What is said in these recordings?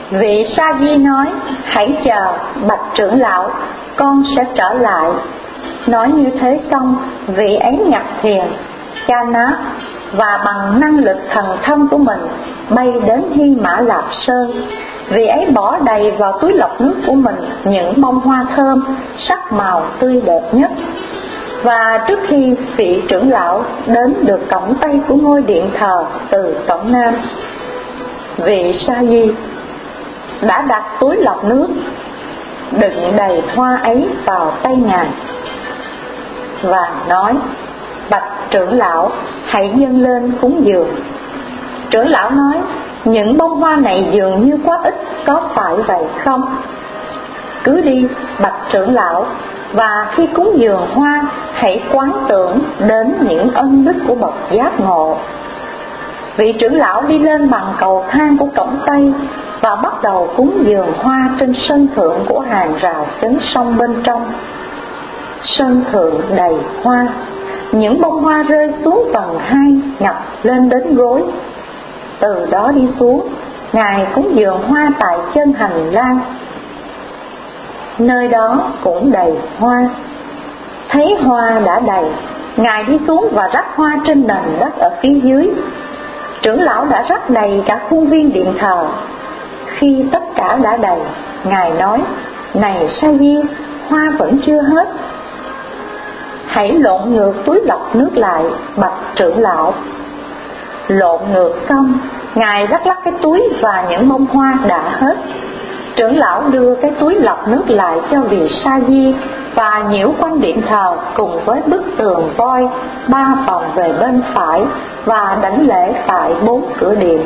Vị Sa Di nói: hãy chờ, bạch trưởng lão, con sẽ trở lại. Nói như thế xong, vị ấy nhập thiền Cha Nát và bằng năng lực thần thông của mình bay đến Hy Mã Lạp Sơn. Vị ấy bỏ đầy vào túi lọc nước của mình những bông hoa thơm sắc màu tươi đẹp nhất. Và trước khi vị trưởng lão đến được cổng Tây của ngôi điện thờ từ cổng Nam, vị Sa Di đã đặt túi lọc nước đựng đầy hoa ấy vào tay Ngài và nói: bạch trưởng lão, hãy dâng lên cúng dường. Trưởng lão nói: những bông hoa này dường như quá ít, có phải vậy không? Cứ đi, bạch trưởng lão, và khi cúng dường hoa, hãy quán tưởng đến những ân đức của bậc giác ngộ. Vị trưởng lão đi lên bằng cầu thang của cổng Tây và bắt đầu cúng dường hoa trên sân thượng của hàng rào chắn sông bên trong. Sân thượng đầy hoa, những bông hoa rơi xuống tầng 2 ngập lên đến gối. Từ đó đi xuống, Ngài cúng dường hoa tại chân hành lang. Nơi đó cũng đầy hoa. Thấy hoa đã đầy, Ngài đi xuống và rắc hoa trên nền đất ở phía dưới. Trưởng lão đã rắc đầy cả khuôn viên điện thờ. Khi tất cả đã đầy, Ngài nói: này Sa Di, hoa vẫn chưa hết. Hãy lộn ngược túi lọc nước lại, bạch trưởng lão. Lộn ngược xong, Ngài lắc cái túi và những bông hoa đã hết. Trưởng lão đưa cái túi lọc nước lại cho vị Sa Di và nhiễu quanh điện thờ cùng với bức tường voi 3 vòng về bên phải và đảnh lễ tại 4 cửa điện.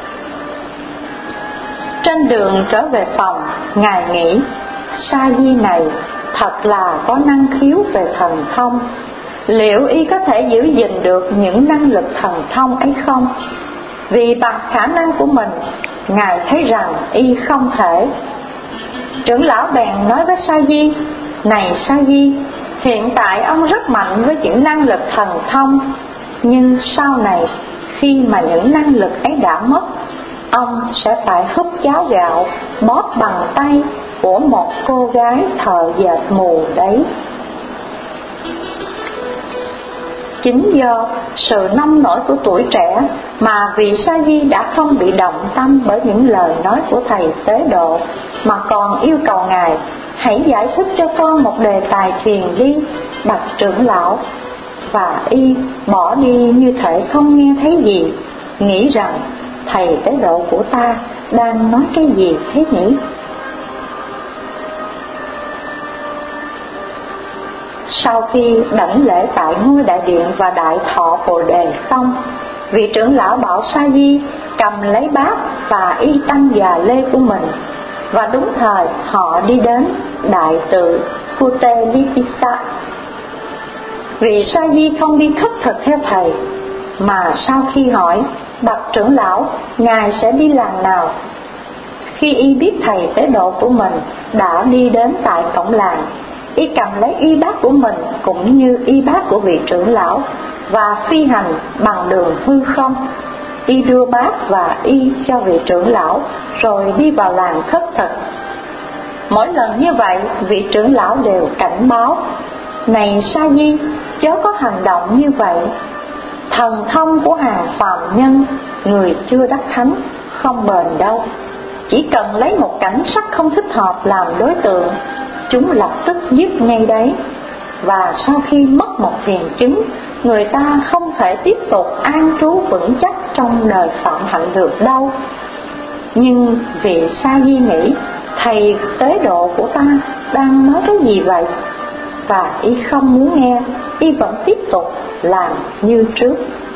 Trên đường trở về phòng, Ngài nghĩ: Sa Di này thật là có năng khiếu về thần thông. Liệu y có thể giữ gìn được những năng lực thần thông ấy không? Vì bằng khả năng của mình, Ngài thấy rằng y không thể. Trưởng lão bèn nói với Sa Di: này Sa Di, hiện tại ông rất mạnh với những năng lực thần thông, nhưng sau này khi mà những năng lực ấy đã mất, ông sẽ phải húp cháo gạo bóp bằng tay của một cô gái thợ dệt mù đấy. Chính do sự nông nổi của tuổi trẻ mà vị Sa Di đã không bị động tâm bởi những lời nói của thầy Tế Độ, mà còn yêu cầu Ngài: hãy giải thích cho con một đề tài thiền đi, bạch trưởng lão. Và y bỏ đi như thể không nghe thấy gì, nghĩ rằng thầy Tế Độ của ta đang nói cái gì thế nhỉ? Sau khi đảnh lễ tại ngôi đại điện và đại thọ Bồ Đề xong, vị trưởng lão bảo Sa Di cầm lấy bát và y tăng già lê của mình, và đúng thời họ đi đến đại tự Kutelipisa. Vị Sa Di không đi khất thực theo thầy, mà sau khi hỏi: bạch trưởng lão, ngài sẽ đi làng nào? Khi y biết thầy Tế Độ của mình đã đi đến tại cổng làng, y cầm lấy y bát của mình cũng như y bát của vị trưởng lão và phi hành bằng đường hư không. Y đưa bát và y cho vị trưởng lão rồi đi vào làng khất thực. Mỗi lần như vậy, vị trưởng lão đều cảnh báo: này Sa Di, chớ có hành động như vậy. Thần thông của hàng phàm nhân, người chưa đắc thánh, không bền đâu. Chỉ cần lấy một cảnh sắc không thích hợp làm đối tượng, chúng lập tức giết ngay đấy. Và sau khi mất một thiền chứng, người ta không thể tiếp tục an trú vững chắc trong đời phạm hạnh được đâu. Nhưng vị Sa Di nghĩ: thầy Tế Độ của ta đang nói cái gì vậy? Và y không muốn nghe, y vẫn tiếp tục làm như trước.